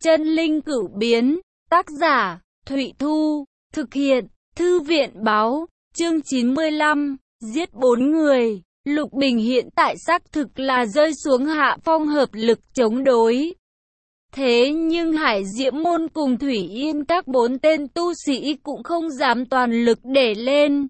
Chân linh cửu biến, tác giả, Thụy Thu, thực hiện, Thư viện báo, chương 95, giết 4 người. Lục Bình hiện tại xác thực là rơi xuống hạ phong, hợp lực chống đối. Thế nhưng Hải Diễm Môn cùng Thủy Yên các 4 tên tu sĩ cũng không dám toàn lực để lên.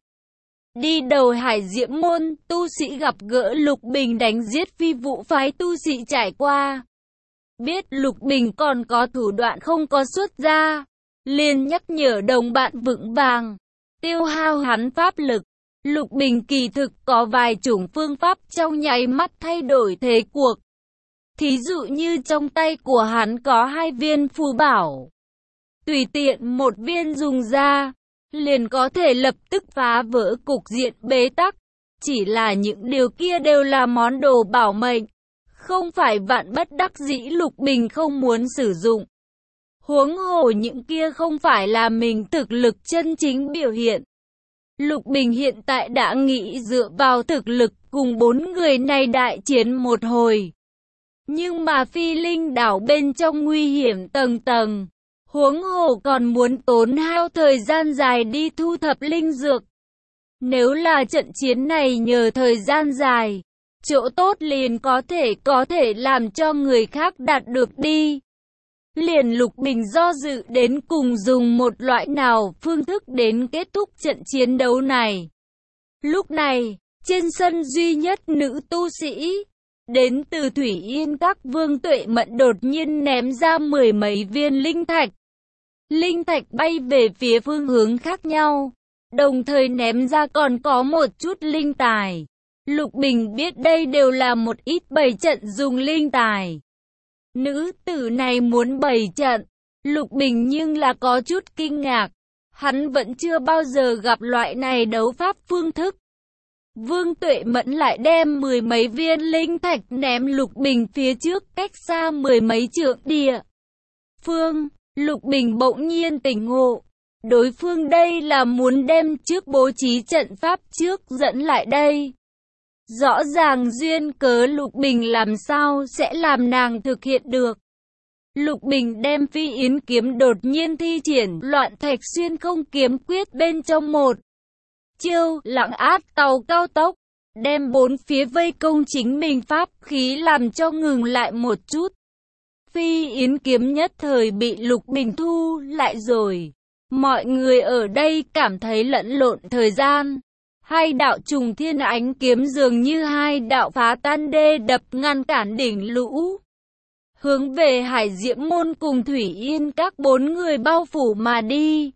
Đi đầu Hải Diễm Môn, tu sĩ gặp gỡ Lục Bình đánh giết Phi Vũ phái tu sĩ trải qua. Biết Lục Bình còn có thủ đoạn không có xuất ra, liền nhắc nhở đồng bạn vững vàng, tiêu hao hắn pháp lực. Lục Bình kỳ thực có vài chủng phương pháp trong nháy mắt thay đổi thế cuộc. Thí dụ như trong tay của hắn có 2 viên phù bảo, tùy tiện một viên dùng ra, liền có thể lập tức phá vỡ cục diện bế tắc. Chỉ là những điều kia đều là món đồ bảo mệnh, không phải vạn bất đắc dĩ Lục Bình không muốn sử dụng. Huống hồ những kia không phải là mình thực lực chân chính biểu hiện. Lục Bình hiện tại đã nghĩ dựa vào thực lực cùng 4 người này đại chiến một hồi. Nhưng mà Phi Linh đảo bên trong nguy hiểm tầng tầng, huống hồ còn muốn tốn hao thời gian dài đi thu thập linh dược. Nếu là trận chiến này nhờ thời gian dài, chỗ tốt liền có thể làm cho người khác đạt được đi. Liền Lục Bình do dự đến cùng dùng một loại nào phương thức đến kết thúc trận chiến đấu này. Lúc này, trên sân duy nhất nữ tu sĩ, đến từ Thủy Yên các Vương Tuệ Mẫn đột nhiên ném ra 10 mấy viên linh thạch. Linh thạch bay về phía phương hướng khác nhau, đồng thời ném ra còn có một chút linh tài. Lục Bình biết đây đều là một ít bày trận dùng linh tài. Nữ tử này muốn bày trận, Lục Bình nhưng là có chút kinh ngạc. Hắn vẫn chưa bao giờ gặp loại này đấu pháp phương thức. Vương Tuệ Mẫn lại đem 10 mấy viên linh thạch ném Lục Bình phía trước cách xa 10 mấy trượng địa phương. Lục Bình bỗng nhiên tỉnh ngộ. Đối phương đây là muốn đem trước bố trí trận pháp trước dẫn lại đây. Rõ ràng duyên cớ Lục Bình làm sao sẽ làm nàng thực hiện được. Lục Bình đem Phi Yến kiếm đột nhiên thi triển Loạn Thạch Xuyên Không kiếm quyết bên trong một chiêu lặng át tàu cao tốc, đem 4 phía vây công chính mình pháp khí làm cho ngừng lại một chút. Phi Yến kiếm nhất thời bị Lục Bình thu lại rồi. Mọi người ở đây cảm thấy lẫn lộn thời gian. 2 đạo trùng thiên ánh kiếm dường như 2 đạo phá tan đê đập ngăn cản đỉnh lũ, hướng về Hải Diễm Môn cùng Thủy Yên các 4 người bao phủ mà đi.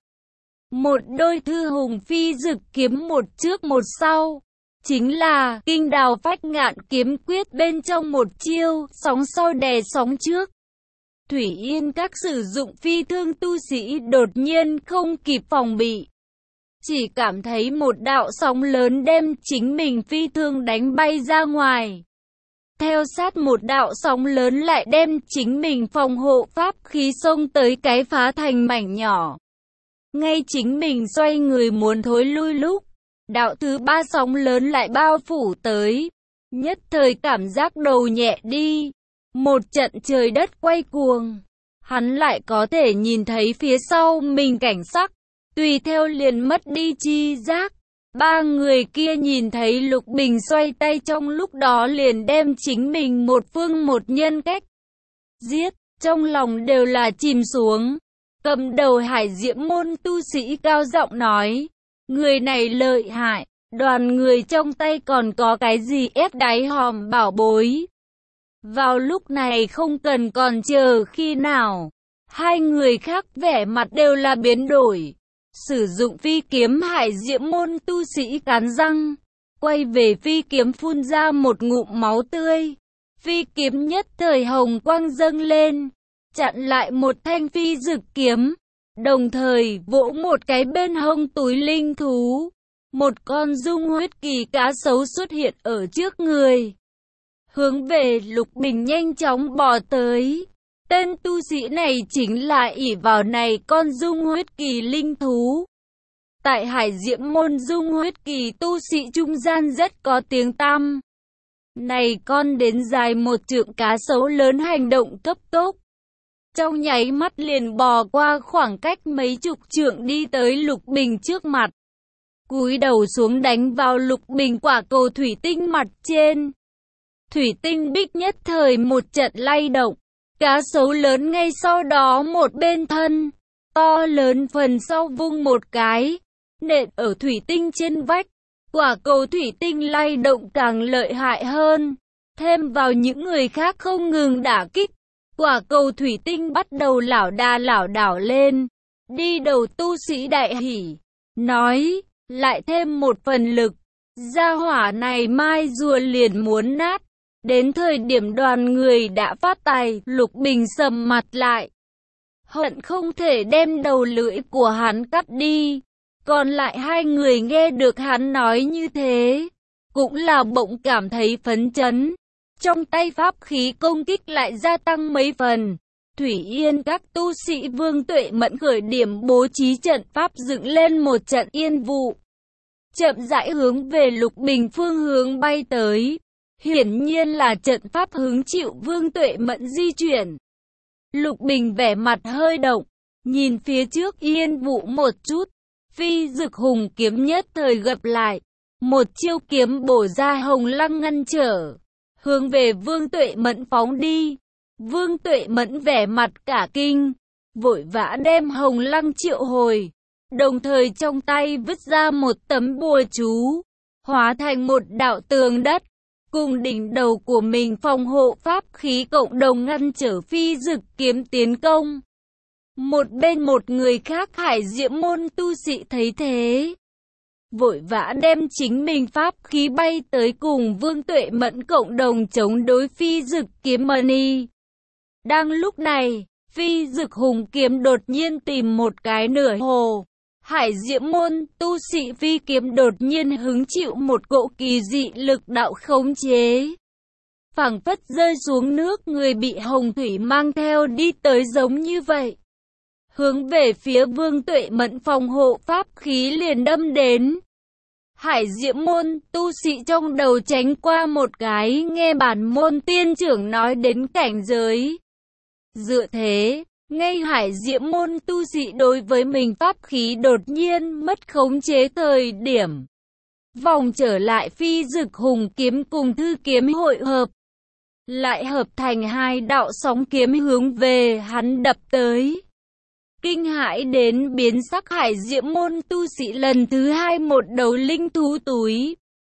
Một đôi thư hùng phi dực kiếm một trước một sau, chính là Kinh Đào Phách Ngạn kiếm quyết bên trong một chiêu, sóng sau đè sóng trước. Thủy Yên các sử dụng phi thương tu sĩ đột nhiên không kịp phòng bị, chỉ cảm thấy một đạo sóng lớn đem chính mình phi thương đánh bay ra ngoài. Theo sát một đạo sóng lớn lại đem chính mình phòng hộ pháp khí xông tới cái phá thành mảnh nhỏ. Ngay chính mình xoay người muốn thối lui lúc, đạo thứ 3 sóng lớn lại bao phủ tới. Nhất thời cảm giác đầu nhẹ đi. Một trận trời đất quay cuồng. Hắn lại có thể nhìn thấy phía sau mình cảnh sắc. Tùy theo liền mất đi chi giác. 3 người kia nhìn thấy Lục Bình xoay tay trong lúc đó liền đem chính mình một phương một nhân cách giết, trong lòng đều là chìm xuống. Cầm đầu Hải Diễm Môn tu sĩ cao giọng nói, người này lợi hại, đoàn người trong tay còn có cái gì ép đáy hòm bảo bối. Vào lúc này không cần còn chờ khi nào. 2 người khác vẻ mặt đều là biến đổi. Sử dụng phi kiếm Hải Diễm Môn tu sĩ cắn răng, quay về phi kiếm phun ra một ngụm máu tươi. Phi kiếm nhất thời hồng quang dâng lên, chặn lại một thanh phi dực kiếm, đồng thời vỗ một cái bên hông túi linh thú. Một con dung huyết kỳ cá sấu xuất hiện ở trước người, hướng về Lục Bình nhanh chóng bò tới. Tên tu sĩ này chính là ỷ vào này con dung huyết kỳ linh thú. Tại Hải Diễm Môn dung huyết kỳ tu sĩ trung gian rất có tiếng tăm. Này con đến dài 1 trượng cá sấu lớn hành động cấp tốc, trong nháy mắt liền bò qua khoảng cách mấy chục trượng đi tới Lục Bình trước mặt. Cúi đầu xuống đánh vào Lục Bình quả cầu thủy tinh mặt trên. Thủy tinh bích nhất thời một trận lay động. Cá sấu lớn ngay sau đó một bên thân to lớn phần sau vung một cái, nện ở thủy tinh trên vách. Quả cầu thủy tinh lay động càng lợi hại hơn, thêm vào những người khác không ngừng đả kích. Quả cầu thủy tinh bắt đầu lảo đảo lên. Đi đầu tu sĩ đại hỉ, nói, lại thêm một phần lực, gia hỏa này mai rùa liền muốn nát. Đến thời điểm đoàn người đã phát tài, Lục Bình sầm mặt lại. Hận không thể đem đầu lưỡi của hắn cắt đi. Còn lại hai người nghe được hắn nói như thế, cũng là bỗng cảm thấy phấn chấn. Trong tay pháp khí công kích lại gia tăng mấy phần. Thủy Yên các tu sĩ Vương Tuệ Mẫn khởi điểm bố trí trận pháp dựng lên một trận yên vụ. Chậm rãi hướng về Lục Bình phương hướng bay tới. Hiển nhiên là trận pháp hứng chịu Vương Tuệ Mẫn di chuyển. Lục Bình vẻ mặt hơi động, nhìn phía trước yên vụ một chút. Phi Dực Hùng kiếm nhất thời gập lại. Một chiêu kiếm bổ ra hồng lăng ngăn trở. Hướng về Vương Tuệ Mẫn phóng đi. Vương Tuệ Mẫn vẻ mặt cả kinh, vội vã đem hồng lăng triệu hồi. Đồng thời trong tay vứt ra một tấm bùa chú, hóa thành một đạo tường đất. Cùng đỉnh đầu của mình phòng hộ pháp khí cộng đồng ngăn trở Phi Dực kiếm tiến công. Một bên một người khác Hải Diễm môn tu sĩ thấy thế, vội vã đem chính mình pháp khí bay tới cùng Vương Tuệ Mẫn cộng đồng chống đối Phi Dực kiếm mani. Đang lúc này, Phi Dực hùng kiếm đột nhiên tìm một cái nửa hồ. Hải Diễm môn tu sĩ phi kiếm đột nhiên hứng chịu một cỗ kỳ dị lực đạo khống chế. Phảng phất rơi xuống nước, người bị hồng thủy mang theo đi tới giống như vậy. Hướng về phía Vương Tuệ Mẫn phòng hộ pháp khí liền đâm đến. Hải Diễm môn tu sĩ trong đầu tránh qua một cái, nghe bản môn tiên trưởng nói đến cảnh giới. Dựa thế, ngay Hải Diễm môn tu sĩ đối với mình pháp khí đột nhiên mất khống chế thời điểm. Vòng trở lại Phi Dực hùng kiếm cùng thư kiếm hội hợp. Lại hợp thành hai đạo sóng kiếm hướng về hắn đập tới. Kinh hãi đến biến sắc Hải Diễm môn tu sĩ lần thứ hai một đầu linh thú túi.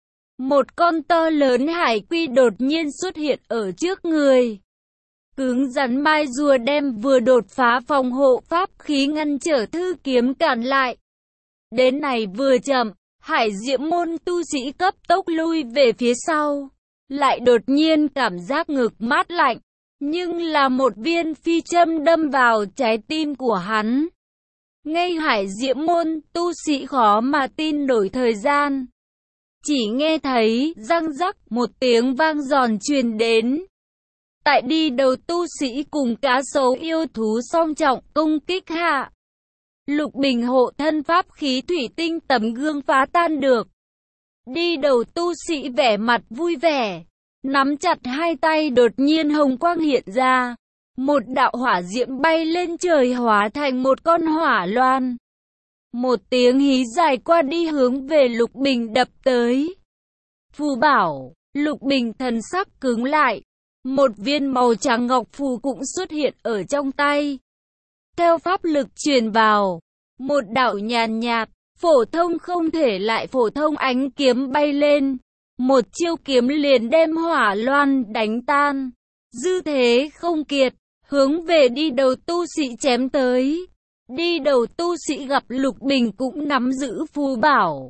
Một con to lớn hải quy đột nhiên xuất hiện ở trước người. Cứng rắn mai rùa đem vừa đột phá phòng hộ pháp khí ngăn trở thư kiếm cản lại. Đến này vừa chậm, Hải Diễm môn tu sĩ cấp tốc lui về phía sau. Lại đột nhiên cảm giác ngực mát lạnh. Nhưng là một viên phi châm đâm vào trái tim của hắn. Ngay Hải Diễm môn tu sĩ khó mà tin nổi thời gian. Chỉ nghe thấy răng rắc một tiếng vang giòn truyền đến. Tại đi đầu tu sĩ cùng cá sấu yêu thú song trọng công kích hạ. Lục Bình hộ thân pháp khí thủy tinh tấm gương phá tan được. Đi đầu tu sĩ vẻ mặt vui vẻ. Nắm chặt hai tay đột nhiên hồng quang hiện ra. Một đạo hỏa diễm bay lên trời hóa thành một con hỏa loan. Một tiếng hí dài qua đi hướng về Lục Bình đập tới. Phù bảo, Lục Bình thần sắc cứng lại. Một viên màu trắng ngọc phù cũng xuất hiện ở trong tay. Theo pháp lực truyền vào, một đạo nhàn nhạt, phổ thông không thể lại phổ thông ánh kiếm bay lên. Một chiêu kiếm liền đem hỏa loan đánh tan. Dư thế không kiệt, hướng về đi đầu tu sĩ chém tới. Đi đầu tu sĩ gặp Lục Bình cũng nắm giữ phù bảo.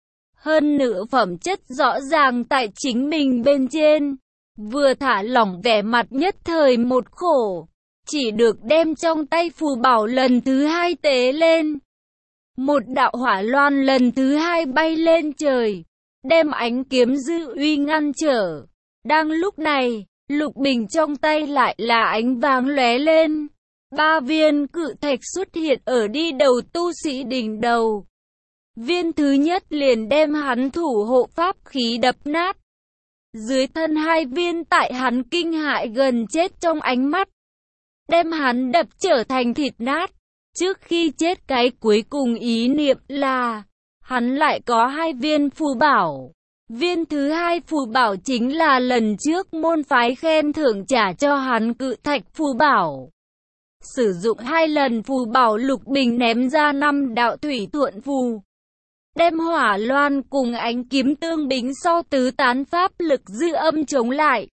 Hơn nữa phẩm chất rõ ràng tại chính mình bên trên. Vừa thả lỏng vẻ mặt nhất thời một khổ. Chỉ được đem trong tay phù bảo lần thứ hai tế lên. Một đạo hỏa loan lần thứ hai bay lên trời. Đem ánh kiếm dư uy ngăn trở. Đang lúc này, Lục Bình trong tay lại là ánh vàng lóe lên. 3 viên cự thạch xuất hiện ở đi đầu tu sĩ đỉnh đầu. Viên thứ nhất liền đem hắn thủ hộ pháp khí đập nát. Dưới thân 2 viên tại hắn kinh hại gần chết trong ánh mắt. đem hắn đập trở thành thịt nát. Trước khi chết cái cuối cùng ý niệm là, hắn lại có 2 viên phù bảo. Viên thứ 2 phù bảo chính là lần trước môn phái khen thưởng trả cho hắn cự thạch phù bảo. Sử dụng 2 lần phù bảo, Lục Bình ném ra 5 đạo thủy thuận phù. Đem hỏa loan cùng ánh kiếm tương bính so tứ tán pháp lực dư âm chống lại.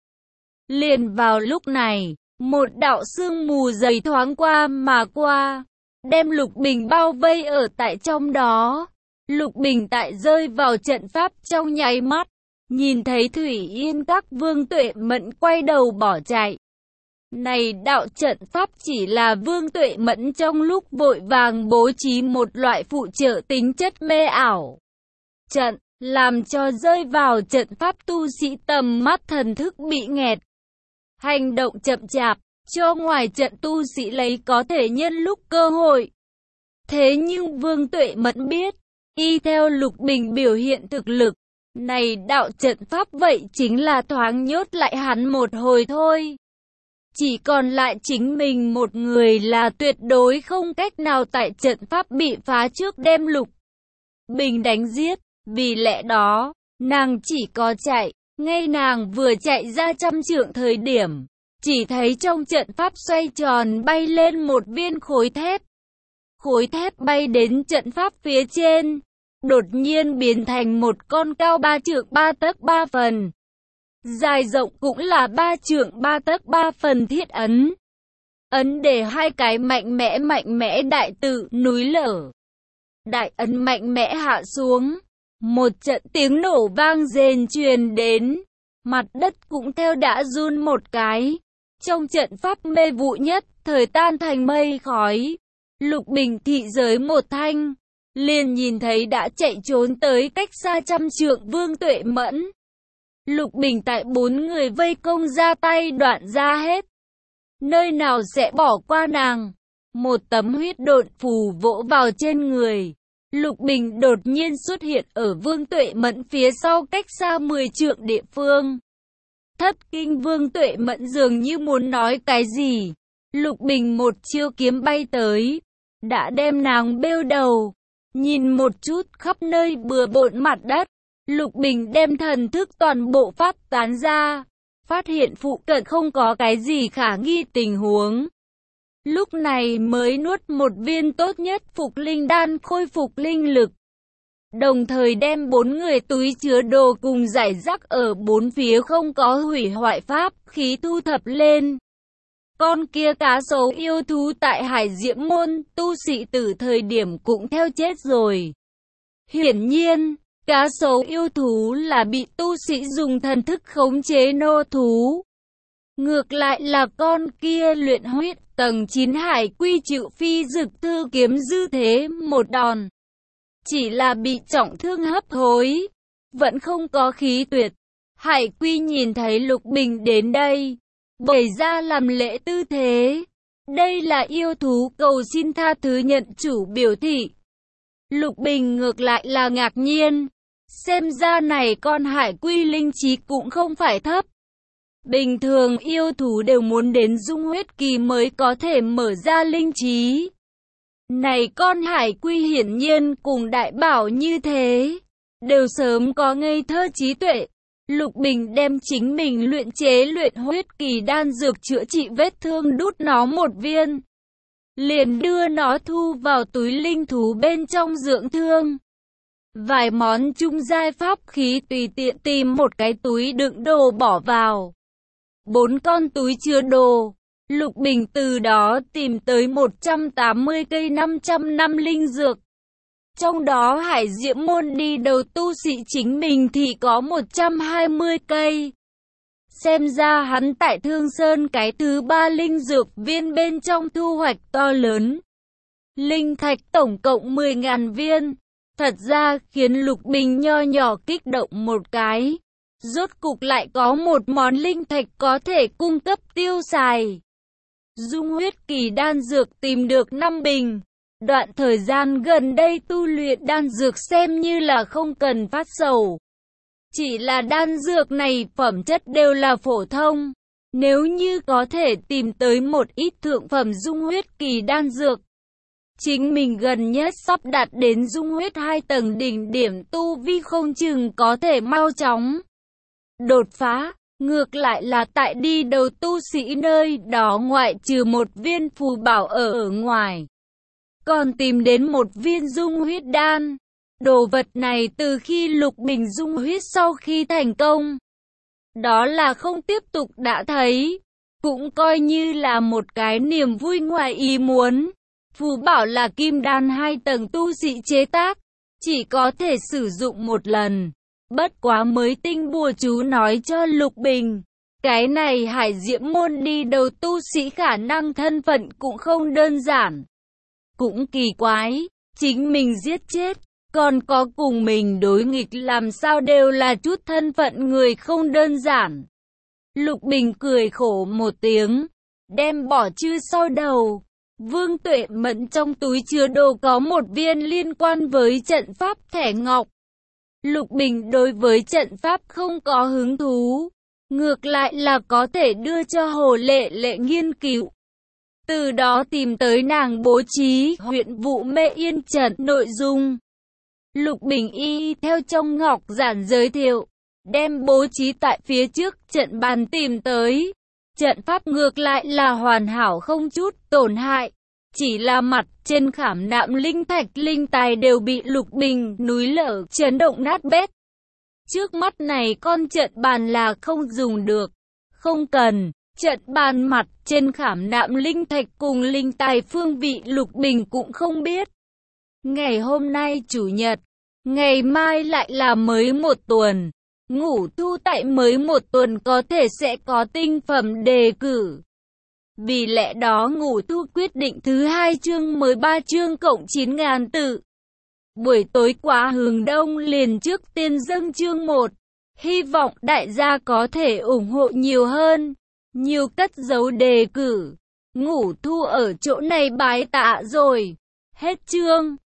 Liền vào lúc này, một đạo sương mù dày thoáng qua mà qua, đem Lục Bình bao vây ở tại trong đó. Lục Bình tại rơi vào trận pháp trong nháy mắt, nhìn thấy Thủy Yên Các Vương Tuệ Mẫn quay đầu bỏ chạy. Này đạo trận pháp chỉ là Vương Tuệ Mẫn trong lúc vội vàng bố trí một loại phụ trợ tính chất mê ảo. Trận, làm cho rơi vào trận pháp tu sĩ tầm mắt thần thức bị nghẹt. Hành động chậm chạp, cho ngoài trận tu sĩ lấy có thể nhân lúc cơ hội. Thế nhưng Vương Tuệ Mẫn biết, y theo Lục Bình biểu hiện thực lực, này đạo trận pháp vậy chính là thoáng nhốt lại hắn một hồi thôi. Chỉ còn lại chính mình một người là tuyệt đối không cách nào tại trận pháp bị phá trước đem Lục Bình đánh giết. Vì lẽ đó, nàng chỉ có chạy. Ngay nàng vừa chạy ra 100 trượng thời điểm, chỉ thấy trong trận pháp xoay tròn bay lên một viên khối thép. Khối thép bay đến trận pháp phía trên, đột nhiên biến thành một con cao 3 trượng 3 tấc 3 phần. Dài rộng cũng là 3 trượng 3 tấc 3 phần thiết ấn. Ấn để 2 cái mạnh mẽ đại tự núi lở. Đại ấn mạnh mẽ hạ xuống. Một trận tiếng nổ vang rền truyền đến. Mặt đất cũng theo đã run một cái. Trong trận pháp mê vụ nhất thời tan thành mây khói. Lục Bình thị giới một thanh, liền nhìn thấy đã chạy trốn tới cách xa 100 trượng Vương Tuệ Mẫn. Lục Bình tại 4 người vây công ra tay đoạn ra hết. Nơi nào sẽ bỏ qua nàng. Một tấm huyết độn phù vỗ vào trên người. Lục Bình đột nhiên xuất hiện ở Vương Tuệ Mẫn phía sau cách xa 10 trượng địa phương. Thất kinh Vương Tuệ Mẫn dường như muốn nói cái gì. Lục Bình một chiêu kiếm bay tới, đã đem nàng bêu đầu. Nhìn một chút khắp nơi bừa bộn mặt đất, Lục Bình đem thần thức toàn bộ phát tán ra, phát hiện phụ cận không có cái gì khả nghi tình huống. Lúc này mới nuốt một viên tốt nhất phục linh đan khôi phục linh lực. Đồng thời đem 4 người túi chứa đồ cùng giải rác ở 4 phía không có hủy hoại pháp khí thu thập lên. Con kia cá sấu yêu thú tại Hải Diễm Môn, tu sĩ tử thời điểm cũng theo chết rồi. Hiển nhiên, cá sấu yêu thú là bị tu sĩ dùng thần thức khống chế nô thú. Ngược lại là con kia luyện huyết tầng 9 Hải Quy chịu phi dực thư kiếm dư thế một đòn. Chỉ là bị trọng thương hấp hối, vẫn không có khí tuyệt. Hải Quy nhìn thấy Lục Bình đến đây, bày ra làm lễ tư thế. Đây là yêu thú cầu xin tha thứ nhận chủ biểu thị. Lục Bình ngược lại là ngạc nhiên. Xem ra này con Hải Quy linh trí cũng không phải thấp. Bình thường yêu thú đều muốn đến dung huyết kỳ mới có thể mở ra linh trí. Này con Hải Quy hiển nhiên cùng đại bảo như thế, đều sớm có ngây thơ trí tuệ. Lục Bình đem chính mình luyện chế luyện huyết kỳ đan dược chữa trị vết thương đút nó một viên. Liền đưa nó thu vào túi linh thú bên trong dưỡng thương. Vài món trung giai pháp khí tùy tiện tìm một cái túi đựng đồ bỏ vào. 4 con túi chứa đồ. Lục Bình từ đó tìm tới 180 cây 500 năm linh dược. Trong đó Hải Diễm Môn đi đầu tu sĩ chính mình thì có 120 cây. Xem ra hắn tại Thương Sơn cái thứ 3 linh dược viên bên trong thu hoạch to lớn. Linh thạch tổng cộng 10.000 viên. Thật ra khiến Lục Bình nho nhỏ kích động một cái. Rốt cục lại có một món linh thạch có thể cung cấp tiêu xài. Dung huyết kỳ đan dược tìm được 5 bình. Đoạn thời gian gần đây tu luyện đan dược xem như là không cần phát sầu. Chỉ là đan dược này phẩm chất đều là phổ thông. Nếu như có thể tìm tới một ít thượng phẩm dung huyết kỳ đan dược, chính mình gần nhất sắp đạt đến dung huyết 2 tầng đỉnh điểm tu vi không chừng có thể mau chóng đột phá. Ngược lại là tại đi đầu tu sĩ nơi đó ngoại trừ một viên phù bảo ở ngoài, còn tìm đến một viên dung huyết đan. Đồ vật này từ khi Lục Bình dung huyết sau khi thành công, đó là không tiếp tục đã thấy, cũng coi như là một cái niềm vui ngoài ý muốn. Phù bảo là kim đan 2 tầng tu sĩ chế tác, chỉ có thể sử dụng một lần. Bất quá mới tinh bùa chú nói cho Lục Bình, cái này Hải Diễm môn đi đầu tu sĩ khả năng thân phận cũng không đơn giản. Cũng kỳ quái, chính mình giết chết, còn có cùng mình đối nghịch làm sao đều là chút thân phận người không đơn giản. Lục Bình cười khổ một tiếng, đem bỏ chư sau đầu. Vương Tuệ Mẫn trong túi chứa đồ có một viên liên quan với trận pháp thẻ ngọc. Lục Bình đối với trận pháp không có hứng thú, ngược lại là có thể đưa cho Hồ Lệ Lệ nghiên cứu. Từ đó tìm tới nàng bố trí huyện vụ Mê Yên trận nội dung. Lục Bình y theo trong ngọc giản giới thiệu, đem bố trí tại phía trước trận bàn tìm tới. Trận pháp ngược lại là hoàn hảo không chút tổn hại. Chỉ là mặt trên khảm nạm linh thạch linh tài đều bị Lục Bình núi lở chấn động nát bét. Trước mắt này con trận bàn là không dùng được. Không cần, trận bàn mặt trên khảm nạm linh thạch cùng linh tài phương vị Lục Bình cũng không biết. Ngày hôm nay chủ nhật, ngày mai lại là mới một tuần. Ngũ thu tại mới một tuần có thể sẽ có tinh phẩm đề cử. Vì lẽ đó Ngũ thu quyết định thứ 2 chương 13 chương cộng 9.000 tự. Buổi tối quá hướng đông liền trước tiên dâng chương 1. Hy vọng đại gia có thể ủng hộ nhiều hơn. Nhiều cất dấu đề cử. Ngũ thu ở chỗ này bái tạ rồi. Hết chương.